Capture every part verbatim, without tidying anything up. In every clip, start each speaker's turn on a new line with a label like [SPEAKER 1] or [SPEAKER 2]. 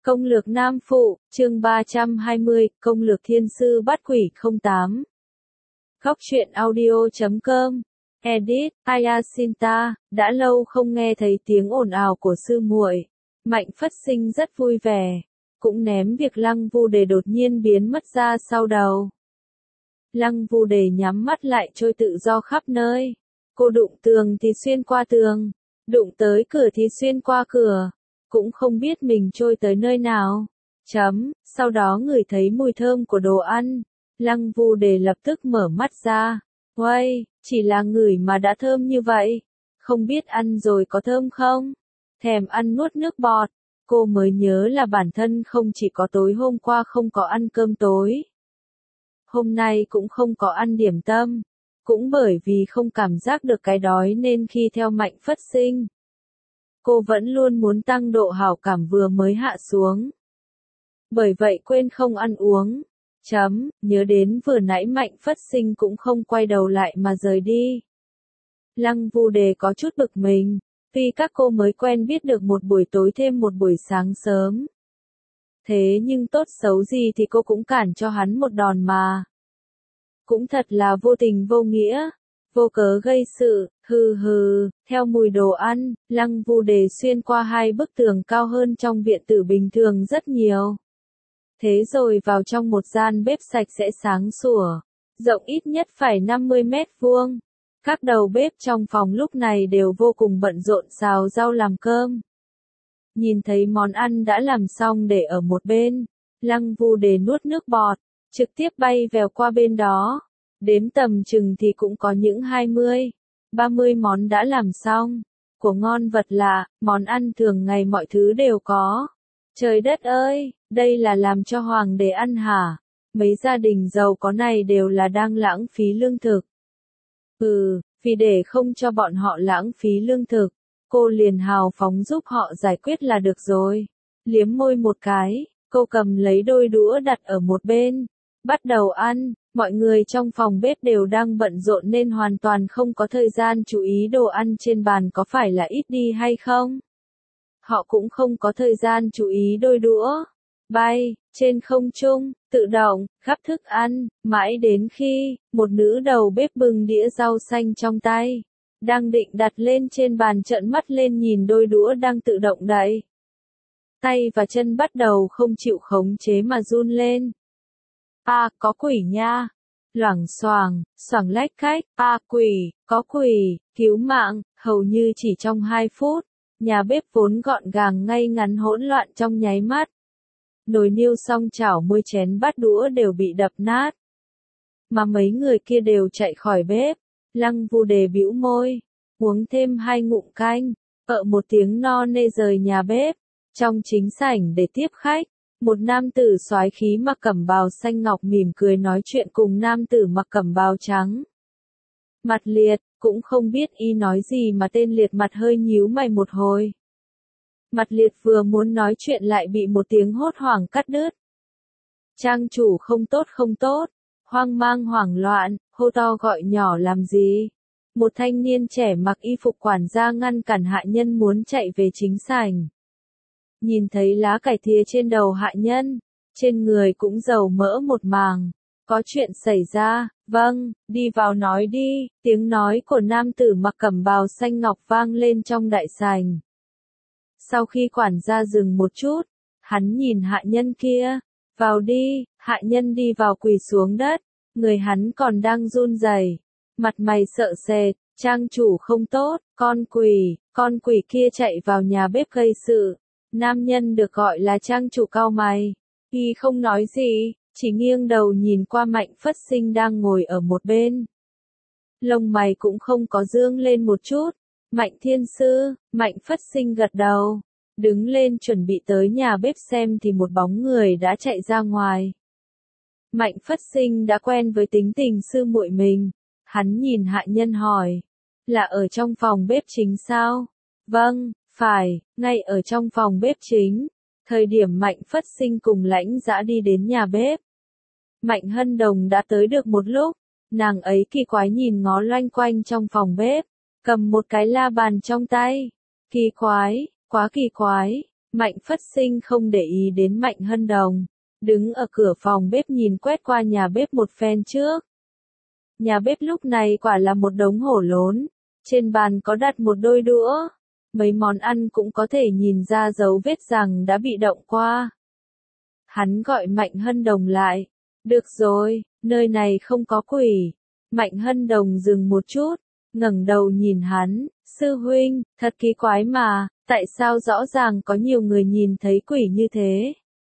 [SPEAKER 1] Công lược Nam Phụ, chương ba trăm hai mươi, Công lược Thiên Sư Bắt Quỷ không tám. Góc truyện audio chấm com. Edit, Ayasinta, đã lâu không nghe thấy tiếng ồn ào của sư muội. Mạnh Phất Sinh rất vui vẻ, cũng ném việc Lăng Vu Đề đột nhiên biến mất ra sau đầu. Lăng Vu Đề nhắm mắt lại trôi tự do khắp nơi. Cô đụng tường thì xuyên qua tường, đụng tới cửa thì xuyên qua cửa, cũng không biết mình trôi tới nơi nào. Chấm, sau đó ngửi thấy mùi thơm của đồ ăn, Lăng Vu Đề lập tức mở mắt ra. Uây, chỉ là ngửi mà đã thơm như vậy, không biết ăn rồi có thơm không? Thèm ăn nuốt nước bọt, cô mới nhớ là bản thân không chỉ có tối hôm qua không có ăn cơm tối, hôm nay cũng không có ăn điểm tâm, cũng bởi vì không cảm giác được cái đói nên khi theo Mạnh Phất Sinh, cô vẫn luôn muốn tăng độ hảo cảm vừa mới hạ xuống. Bởi vậy quên không ăn uống. Chấm, nhớ đến vừa nãy Mạnh Phất Sinh cũng không quay đầu lại mà rời đi. Lăng Vu Đề có chút bực mình, tuy các cô mới quen biết được một buổi tối thêm một buổi sáng sớm. Thế nhưng tốt xấu gì thì cô cũng cản cho hắn một đòn mà. Cũng thật là vô tình vô nghĩa, vô cớ gây sự, hừ hừ, theo mùi đồ ăn, Lăng Vu Đề xuyên qua hai bức tường cao hơn trong viện tử bình thường rất nhiều. Thế rồi vào trong một gian bếp sạch sẽ sáng sủa, rộng ít nhất phải năm mươi mét vuông. Các đầu bếp trong phòng lúc này đều vô cùng bận rộn xào rau làm cơm. Nhìn thấy món ăn đã làm xong để ở một bên, Lăng Vu Đề nuốt nước bọt, trực tiếp bay vèo qua bên đó. Đếm tầm chừng thì cũng có những hai mươi, ba mươi món đã làm xong. Của ngon vật lạ, món ăn thường ngày mọi thứ đều có. Trời đất ơi, đây là làm cho hoàng đế ăn hả? Mấy gia đình giàu có này đều là đang lãng phí lương thực. Ừ, vì để không cho bọn họ lãng phí lương thực, cô liền hào phóng giúp họ giải quyết là được rồi. Liếm môi một cái, cô cầm lấy đôi đũa đặt ở một bên, bắt đầu ăn. Mọi người trong phòng bếp đều đang bận rộn nên hoàn toàn không có thời gian chú ý đồ ăn trên bàn có phải là ít đi hay không. Họ cũng không có thời gian chú ý đôi đũa bay trên không trung, tự động gắp thức ăn, mãi đến khi một nữ đầu bếp bưng đĩa rau xanh trong tay, đang định đặt lên trên bàn trợn mắt lên nhìn đôi đũa đang tự động đẩy. Tay và chân bắt đầu không chịu khống chế mà run lên. À, có quỷ nha. Loảng xoảng, xoảng lách cách, à quỷ, có quỷ, cứu mạng, hầu như chỉ trong hai phút, nhà bếp vốn gọn gàng ngay ngắn hỗn loạn trong nháy mắt. Nồi niêu xong chảo muôi chén bát đũa đều bị đập nát. Mà mấy người kia đều chạy khỏi bếp. Lăng Vu Đề bĩu môi, uống thêm hai ngụm canh, ợ một tiếng no nê rời nhà bếp. Trong chính sảnh để tiếp khách, một nam tử soái khí mặc cẩm bào xanh ngọc mỉm cười nói chuyện cùng nam tử mặc cẩm bào trắng. Mặt Liệt, cũng không biết y nói gì mà tên Liệt mặt hơi nhíu mày một hồi. Mặt Liệt vừa muốn nói chuyện lại bị một tiếng hốt hoảng cắt đứt. Trang chủ không tốt không tốt, hoang mang hoảng loạn, hô to gọi nhỏ làm gì. Một thanh niên trẻ mặc y phục quản gia ngăn cản hạ nhân muốn chạy về chính sảnh. Nhìn thấy lá cải thìa trên đầu hạ nhân, trên người cũng dầu mỡ một màng. Có chuyện xảy ra, vâng, đi vào nói đi, tiếng nói của nam tử mặc cẩm bào xanh ngọc vang lên trong đại sảnh. Sau khi quản gia dừng một chút, hắn nhìn hạ nhân kia, vào đi, hạ nhân đi vào quỳ xuống đất, người hắn còn đang run rẩy, mặt mày sợ sệt, trang chủ không tốt, con quỷ, con quỷ kia chạy vào nhà bếp gây sự. Nam nhân được gọi là trang chủ cau mày, y không nói gì, chỉ nghiêng đầu nhìn qua Mạnh Phất Sinh đang ngồi ở một bên. Lông mày cũng không có dương lên một chút. Mạnh thiên sư, Mạnh Phất Sinh gật đầu, đứng lên chuẩn bị tới nhà bếp xem thì một bóng người đã chạy ra ngoài. Mạnh Phất Sinh đã quen với tính tình sư muội mình, hắn nhìn hạ nhân hỏi, là ở trong phòng bếp chính sao? Vâng, phải, ngay ở trong phòng bếp chính. Thời điểm Mạnh Phất Sinh cùng Lãnh Dã đi đến nhà bếp, Mạnh Hân Đồng đã tới được một lúc, nàng ấy kỳ quái nhìn ngó loanh quanh trong phòng bếp, cầm một cái la bàn trong tay. Kỳ quái, quá kỳ quái, Mạnh Phất Sinh không để ý đến Mạnh Hân Đồng, đứng ở cửa phòng bếp nhìn quét qua nhà bếp một phen trước. Nhà bếp lúc này quả là một đống hổ lốn, trên bàn có đặt một đôi đũa, mấy món ăn cũng có thể nhìn ra dấu vết rằng đã bị động qua. Hắn gọi Mạnh Hân Đồng lại, được rồi, nơi này không có quỷ. Mạnh Hân Đồng dừng một chút, ngẩng đầu nhìn hắn, sư huynh, thật kỳ quái mà, tại sao rõ ràng có nhiều người nhìn thấy quỷ như thế,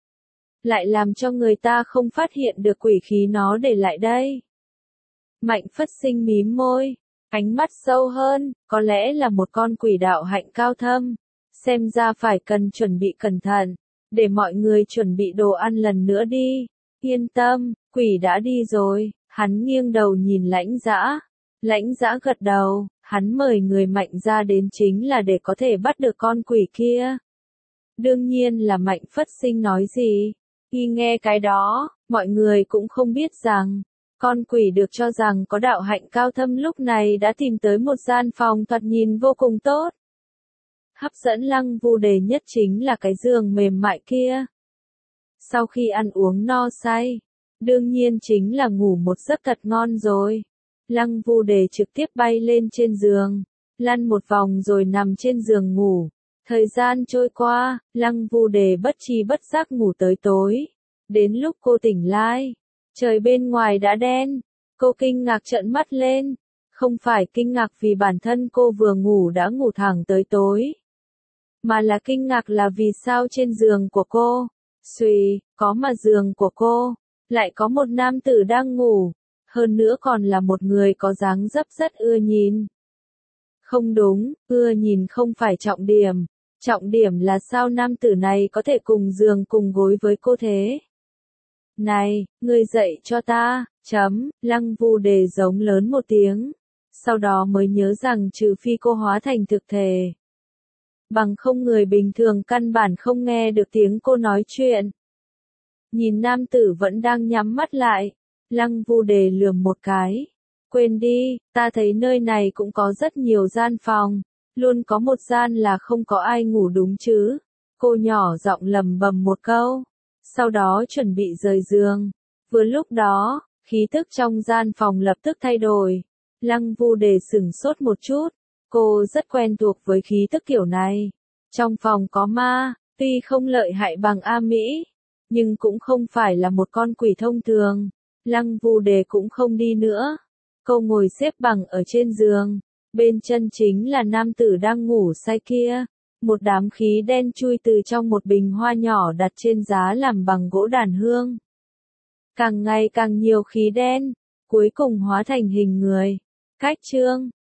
[SPEAKER 1] lại làm cho người ta không phát hiện được quỷ khí nó để lại đây. Mạnh Phất Sinh mím môi, ánh mắt sâu hơn, có lẽ là một con quỷ đạo hạnh cao thâm, xem ra phải cần chuẩn bị cẩn thận, để mọi người chuẩn bị đồ ăn lần nữa đi. Yên tâm, quỷ đã đi rồi. Hắn nghiêng đầu nhìn Lãnh Dã. Lãnh Dã gật đầu, hắn mời người Mạnh ra đến chính là để có thể bắt được con quỷ kia. Đương nhiên là Mạnh Phất Sinh nói gì. Khi nghe cái đó, mọi người cũng không biết rằng, con quỷ được cho rằng có đạo hạnh cao thâm lúc này đã tìm tới một gian phòng thoạt nhìn vô cùng tốt. Hấp dẫn Lăng Vu Đề nhất chính là cái giường mềm mại kia. Sau khi ăn uống no say, đương nhiên chính là ngủ một giấc thật ngon rồi. Lăng Vu Đề trực tiếp bay lên trên giường, lăn một vòng rồi nằm trên giường ngủ. Thời gian trôi qua, Lăng Vu Đề bất tri bất giác ngủ tới tối. Đến lúc cô tỉnh lại, trời bên ngoài đã đen. Cô kinh ngạc trợn mắt lên. Không phải kinh ngạc vì bản thân cô vừa ngủ đã ngủ thẳng tới tối, mà là kinh ngạc là vì sao trên giường của cô, xùy, có mà giường của cô, lại có một nam tử đang ngủ, hơn nữa còn là một người có dáng dấp rất ưa nhìn. Không đúng, ưa nhìn không phải trọng điểm, trọng điểm là sao nam tử này có thể cùng giường cùng gối với cô thế. Này, ngươi dậy cho ta, chấm, Lăng Vu Đề giống lớn một tiếng, sau đó mới nhớ rằng trừ phi cô hóa thành thực thể, bằng không người bình thường căn bản không nghe được tiếng cô nói chuyện. Nhìn nam tử vẫn đang nhắm mắt lại, Lăng Vu Đề lườm một cái. Quên đi, ta thấy nơi này cũng có rất nhiều gian phòng, luôn có một gian là không có ai ngủ đúng chứ. Cô nhỏ giọng lầm bầm một câu, sau đó chuẩn bị rời giường. Vừa lúc đó, khí tức trong gian phòng lập tức thay đổi. Lăng Vu Đề sửng sốt một chút, cô rất quen thuộc với khí tức kiểu này. Trong phòng có ma, tuy không lợi hại bằng A Mỹ, nhưng cũng không phải là một con quỷ thông thường. Lăng Vu Đề cũng không đi nữa. Cô ngồi xếp bằng ở trên giường, bên chân chính là nam tử đang ngủ say kia. Một đám khí đen chui từ trong một bình hoa nhỏ đặt trên giá làm bằng gỗ đàn hương. Càng ngày càng nhiều khí đen, cuối cùng hóa thành hình người. Cách chương